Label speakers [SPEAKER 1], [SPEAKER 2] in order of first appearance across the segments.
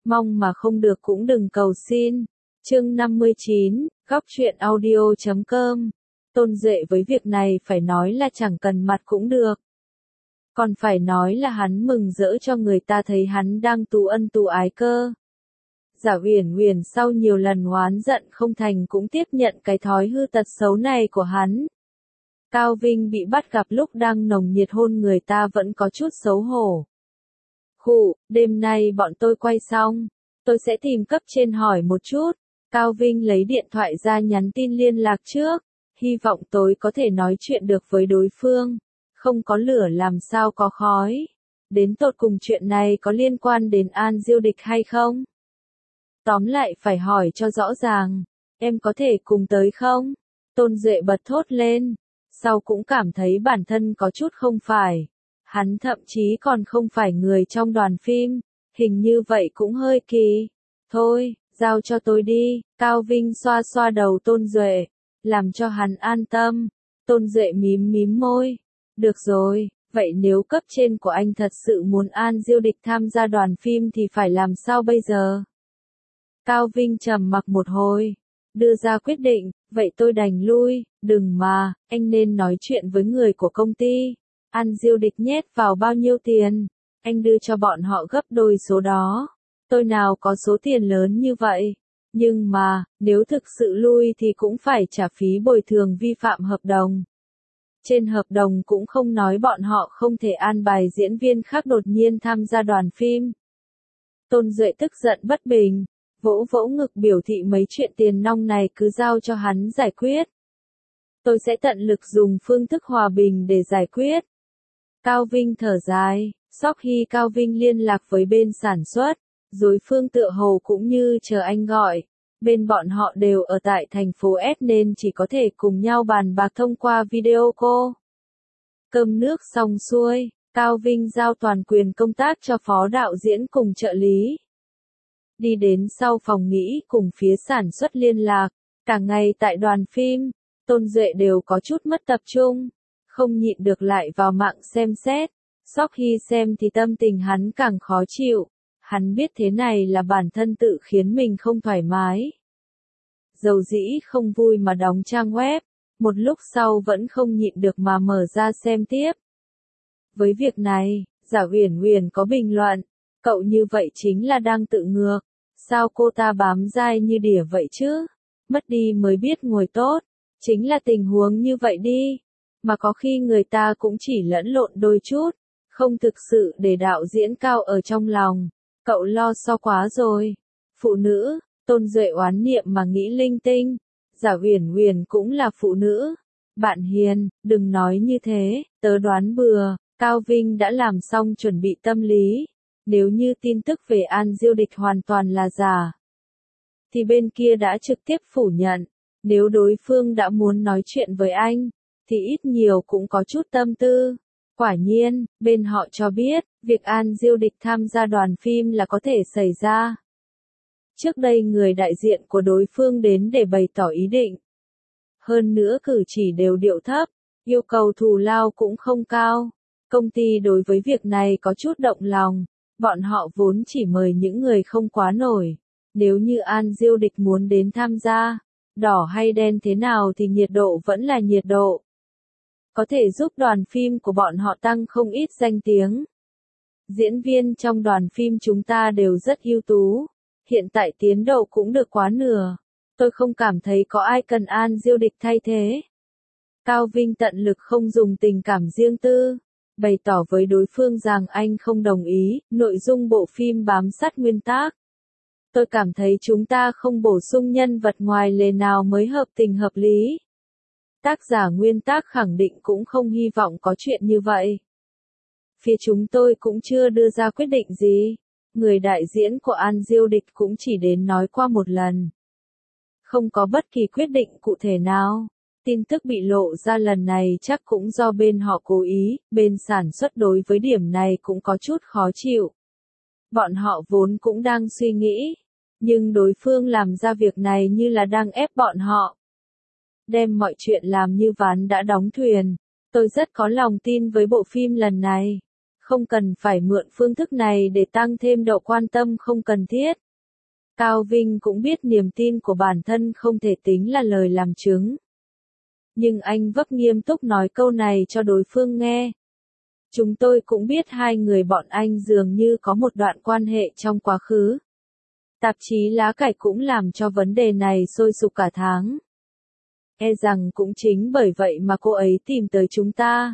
[SPEAKER 1] Mong mà không được cũng đừng cầu xin. Chương 59, góc truyện audio.com. Tôn Duệ với việc này phải nói là chẳng cần mặt cũng được. Còn phải nói là hắn mừng rỡ cho người ta thấy hắn đang tú ân tú ái cơ. Giả Uyển Uyển sau nhiều lần oán giận không thành cũng tiếp nhận cái thói hư tật xấu này của hắn. Cao Vinh bị bắt gặp lúc đang nồng nhiệt hôn người ta vẫn có chút xấu hổ. Khụ, đêm nay bọn tôi quay xong, tôi sẽ tìm cấp trên hỏi một chút. Cao Vinh lấy điện thoại ra nhắn tin liên lạc trước, hy vọng tối có thể nói chuyện được với đối phương. Không có lửa làm sao có khói. Đến tột cùng chuyện này có liên quan đến An Diêu Địch hay không? Tóm lại phải hỏi cho rõ ràng. Em có thể cùng tới không? Tôn Duệ bật thốt lên. Sau cũng cảm thấy bản thân có chút không phải. Hắn thậm chí còn không phải người trong đoàn phim. Hình như vậy cũng hơi kỳ. Thôi, giao cho tôi đi. Cao Vinh xoa xoa đầu Tôn Duệ, làm cho hắn an tâm. Tôn Duệ mím mím môi. Được rồi, vậy nếu cấp trên của anh thật sự muốn An Diêu Địch tham gia đoàn phim thì phải làm sao bây giờ? Cao Vinh trầm mặc một hồi, đưa ra quyết định, vậy tôi đành lui, đừng mà, anh nên nói chuyện với người của công ty. An Diêu Địch nhét vào bao nhiêu tiền, anh đưa cho bọn họ gấp đôi số đó. Tôi nào có số tiền lớn như vậy, nhưng mà, nếu thực sự lui thì cũng phải trả phí bồi thường vi phạm hợp đồng. Trên hợp đồng cũng không nói bọn họ không thể an bài diễn viên khác đột nhiên tham gia đoàn phim. Tôn Duệ tức giận bất bình, vỗ vỗ ngực biểu thị mấy chuyện tiền nong này cứ giao cho hắn giải quyết. Tôi sẽ tận lực dùng phương thức hòa bình để giải quyết. Cao Vinh thở dài, sau khi Cao Vinh liên lạc với bên sản xuất, đối phương tựa hồ cũng như chờ anh gọi. Bên bọn họ đều ở tại thành phố S nên chỉ có thể cùng nhau bàn bạc thông qua video call. Cơm nước xong xuôi, Cao Vinh giao toàn quyền công tác cho phó đạo diễn cùng trợ lý. Đi đến sau phòng nghỉ cùng phía sản xuất liên lạc, cả ngày tại đoàn phim, Tôn Duệ đều có chút mất tập trung, không nhịn được lại vào mạng xem xét. Sau khi xem thì tâm tình hắn càng khó chịu. Hắn biết thế này là bản thân tự khiến mình không thoải mái. Dầu dĩ không vui mà đóng trang web, một lúc sau vẫn không nhịn được mà mở ra xem tiếp. Với việc này, Giả Uyển Uyển có bình luận, cậu như vậy chính là đang tự ngược, sao cô ta bám dai như đỉa vậy chứ? Mất đi mới biết ngồi tốt, chính là tình huống như vậy đi, mà có khi người ta cũng chỉ lẫn lộn đôi chút, không thực sự để đạo diễn Cao ở trong lòng. Cậu lo so quá rồi. Phụ nữ, Tôn Duệ oán niệm mà nghĩ linh tinh. Giả Uyển Uyển cũng là phụ nữ. Bạn hiền, đừng nói như thế, tớ đoán bừa. Cao Vinh đã làm xong chuẩn bị tâm lý. Nếu như tin tức về An Diêu Địch hoàn toàn là giả, thì bên kia đã trực tiếp phủ nhận. Nếu đối phương đã muốn nói chuyện với anh, thì ít nhiều cũng có chút tâm tư. Quả nhiên, bên họ cho biết, việc An Diêu Địch tham gia đoàn phim là có thể xảy ra. Trước đây người đại diện của đối phương đến để bày tỏ ý định. Hơn nữa cử chỉ đều điệu thấp, yêu cầu thù lao cũng không cao. Công ty đối với việc này có chút động lòng, bọn họ vốn chỉ mời những người không quá nổi. Nếu như An Diêu Địch muốn đến tham gia, đỏ hay đen thế nào thì nhiệt độ vẫn là nhiệt độ. Có thể giúp đoàn phim của bọn họ tăng không ít danh tiếng. Diễn viên trong đoàn phim chúng ta đều rất ưu tú. Hiện tại tiến độ cũng được quá nửa. Tôi không cảm thấy có ai cần An Diêu Địch thay thế. Cao Vinh tận lực không dùng tình cảm riêng tư, bày tỏ với đối phương rằng anh không đồng ý, nội dung bộ phim bám sát nguyên tắc. Tôi cảm thấy chúng ta không bổ sung nhân vật ngoài lề nào mới hợp tình hợp lý. Tác giả nguyên tác khẳng định cũng không hy vọng có chuyện như vậy. Phía chúng tôi cũng chưa đưa ra quyết định gì. Người đại diễn của An Diêu Địch cũng chỉ đến nói qua một lần. Không có bất kỳ quyết định cụ thể nào. Tin tức bị lộ ra lần này chắc cũng do bên họ cố ý, bên sản xuất đối với điểm này cũng có chút khó chịu. Bọn họ vốn cũng đang suy nghĩ, nhưng đối phương làm ra việc này như là đang ép bọn họ. Đem mọi chuyện làm như ván đã đóng thuyền. Tôi rất có lòng tin với bộ phim lần này. Không cần phải mượn phương thức này để tăng thêm độ quan tâm không cần thiết. Cao Vinh cũng biết niềm tin của bản thân không thể tính là lời làm chứng. Nhưng anh vấp nghiêm túc nói câu này cho đối phương nghe. Chúng tôi cũng biết hai người bọn anh dường như có một đoạn quan hệ trong quá khứ. Tạp chí Lá Cải cũng làm cho vấn đề này sôi sục cả tháng. E rằng cũng chính bởi vậy mà cô ấy tìm tới chúng ta.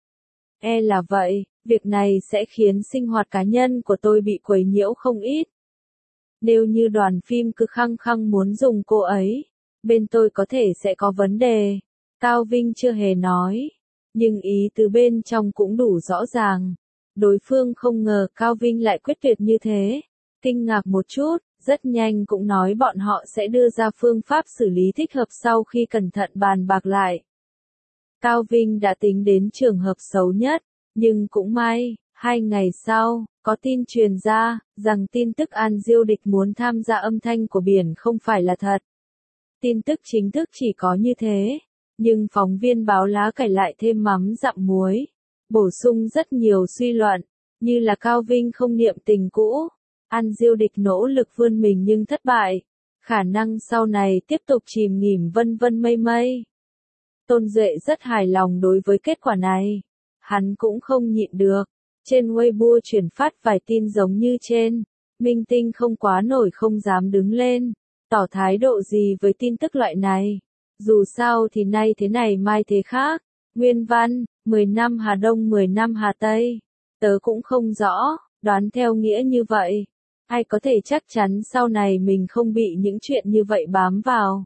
[SPEAKER 1] E là vậy, việc này sẽ khiến sinh hoạt cá nhân của tôi bị quấy nhiễu không ít. Nếu như đoàn phim cứ khăng khăng muốn dùng cô ấy, bên tôi có thể sẽ có vấn đề. Cao Vinh chưa hề nói, nhưng ý từ bên trong cũng đủ rõ ràng. Đối phương không ngờ Cao Vinh lại quyết tuyệt như thế. Kinh ngạc một chút, rất nhanh cũng nói bọn họ sẽ đưa ra phương pháp xử lý thích hợp sau khi cẩn thận bàn bạc lại. Cao Vinh đã tính đến trường hợp xấu nhất, nhưng cũng may, 2 ngày sau, có tin truyền ra, rằng tin tức An Diêu Địch muốn tham gia âm thanh của biển không phải là thật. Tin tức chính thức chỉ có như thế, nhưng phóng viên báo Lá Cải lại thêm mắm dặm muối, bổ sung rất nhiều suy luận, như là Cao Vinh không niệm tình cũ, An Diêu Địch nỗ lực vươn mình nhưng thất bại, khả năng sau này tiếp tục chìm nghỉm vân vân mây mây. Tôn Duệ rất hài lòng đối với kết quả này. Hắn cũng không nhịn được. Trên Weibo chuyển phát vài tin giống như trên. Minh Tinh không quá nổi không dám đứng lên. Tỏ thái độ gì với tin tức loại này. Dù sao thì nay thế này mai thế khác. Nguyên văn, 10 năm Hà Đông 10 năm Hà Tây. Tớ cũng không rõ, đoán theo nghĩa như vậy. Ai có thể chắc chắn sau này mình không bị những chuyện như vậy bám vào.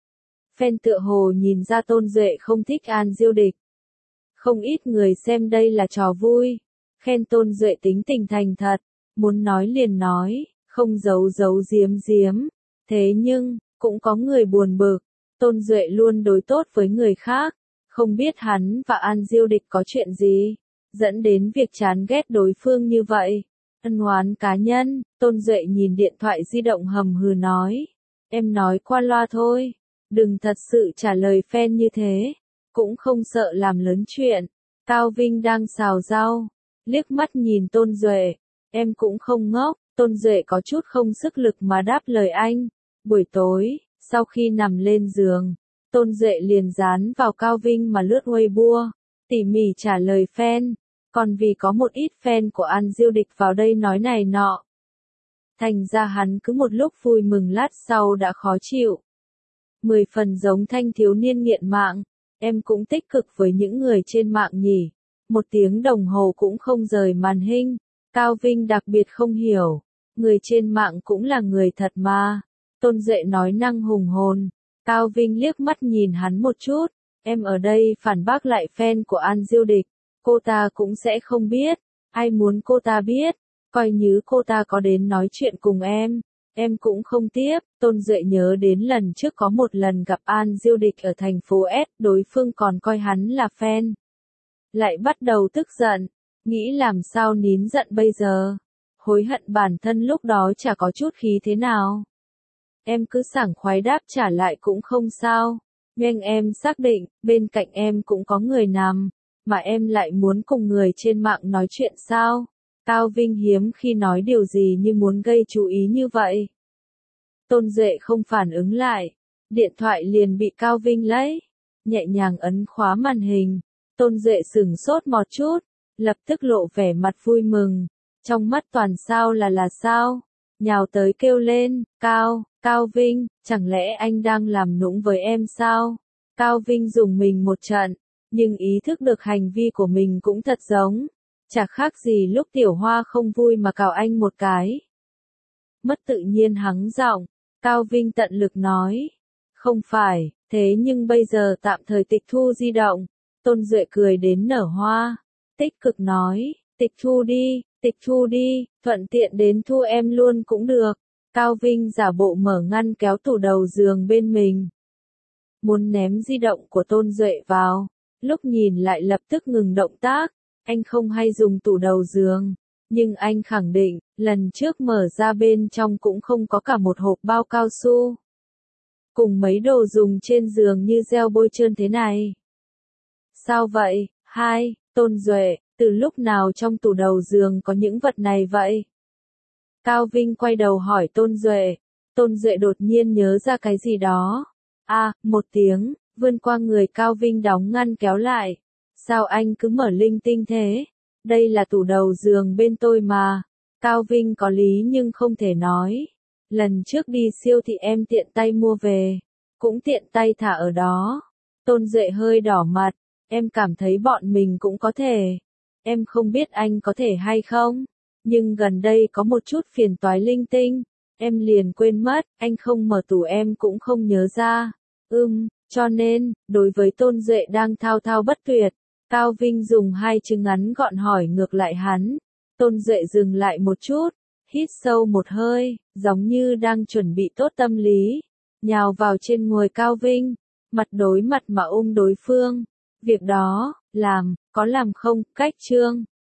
[SPEAKER 1] Fan tựa hồ nhìn ra Tôn Duệ không thích An Diêu Địch. Không ít người xem đây là trò vui. Khen Tôn Duệ tính tình thành thật, muốn nói liền nói, không giấu giấu giếm giếm. Thế nhưng, cũng có người buồn bực. Tôn Duệ luôn đối tốt với người khác. Không biết hắn và An Diêu Địch có chuyện gì, dẫn đến việc chán ghét đối phương như vậy. Ân oán cá nhân, Tôn Duệ nhìn điện thoại di động hầm hừ nói. Em nói qua loa thôi. Đừng thật sự trả lời fan như thế, cũng không sợ làm lớn chuyện. Cao Vinh đang xào rau, liếc mắt nhìn Tôn Duệ, em cũng không ngốc. Tôn Duệ có chút không sức lực mà đáp lời anh. Buổi tối, sau khi nằm lên giường, Tôn Duệ liền dán vào Cao Vinh mà lướt Weibo, tỉ mỉ trả lời fan, còn vì có một ít fan của An Diêu Địch vào đây nói này nọ. Thành ra hắn cứ một lúc vui mừng lát sau đã khó chịu. 10 phần giống thanh thiếu niên nghiện mạng, em cũng tích cực với những người trên mạng nhỉ. 1 tiếng đồng hồ cũng không rời màn hình. Cao Vinh đặc biệt không hiểu, người trên mạng cũng là người thật mà. Tôn Duệ nói năng hùng hồn. Cao Vinh liếc mắt nhìn hắn một chút, em ở đây phản bác lại fan của An Diêu Địch, cô ta cũng sẽ không biết, ai muốn cô ta biết, coi như cô ta có đến nói chuyện cùng em cũng không tiếp. Tôn Duệ nhớ đến lần trước có một lần gặp An Diêu Địch ở thành phố S, đối phương còn coi hắn là fan. Lại bắt đầu tức giận, nghĩ làm sao nín giận bây giờ, hối hận bản thân lúc đó chả có chút khí thế nào. Em cứ sảng khoái đáp trả lại cũng không sao, nhưng em xác định, bên cạnh em cũng có người nằm, mà em lại muốn cùng người trên mạng nói chuyện sao? Cao Vinh hiếm khi nói điều gì như muốn gây chú ý như vậy. Tôn Duệ không phản ứng lại, điện thoại liền bị Cao Vinh lấy, nhẹ nhàng ấn khóa màn hình. Tôn Duệ sửng sốt một chút, lập tức lộ vẻ mặt vui mừng, trong mắt toàn sao là sao, nhào tới kêu lên, Cao Vinh, chẳng lẽ anh đang làm nũng với em sao? Cao Vinh dùng mình một trận, nhưng ý thức được hành vi của mình cũng thật giống, chả khác gì lúc Tiểu Hoa không vui mà cào anh một cái. Mất tự nhiên hắng giọng, Cao Vinh tận lực nói, không phải, thế nhưng bây giờ tạm thời tịch thu di động. Tôn Duệ cười đến nở hoa, tích cực nói, tịch thu đi, thuận tiện đến thu em luôn cũng được. Cao Vinh giả bộ mở ngăn kéo tủ đầu giường bên mình, muốn ném di động của Tôn Duệ vào, lúc nhìn lại lập tức ngừng động tác. Anh không hay dùng tủ đầu giường, nhưng anh khẳng định, lần trước mở ra bên trong cũng không có cả một hộp bao cao su, cùng mấy đồ dùng trên giường như gel bôi trơn thế này. Sao vậy? Tôn Duệ, Từ lúc nào trong tủ đầu giường có những vật này vậy? Cao Vinh quay đầu hỏi Tôn Duệ. Tôn Duệ đột nhiên nhớ ra cái gì đó. Một tiếng, vươn qua người Cao Vinh đóng ngăn kéo lại. Sao anh cứ mở linh tinh thế? Đây là tủ đầu giường bên tôi mà. Cao Vinh có lý nhưng không thể nói. Lần trước đi siêu thị em tiện tay mua về. Cũng tiện tay thả ở đó. Tôn Duệ hơi đỏ mặt. Em cảm thấy bọn mình cũng có thể. Em không biết anh có thể hay không. Nhưng gần đây có một chút phiền toái linh tinh. Em liền quên mất, anh không mở tủ em cũng không nhớ ra. Cho nên, đối với Tôn Duệ đang thao thao bất tuyệt, Cao Vinh dùng hai chữ ngắn gọn hỏi ngược lại hắn. Tôn Duệ dừng lại một chút, hít sâu một hơi, giống như đang chuẩn bị tốt tâm lý, nhào vào trên người Cao Vinh, mặt đối mặt mà ôm đối phương. Việc đó, có làm không, Cách Trương.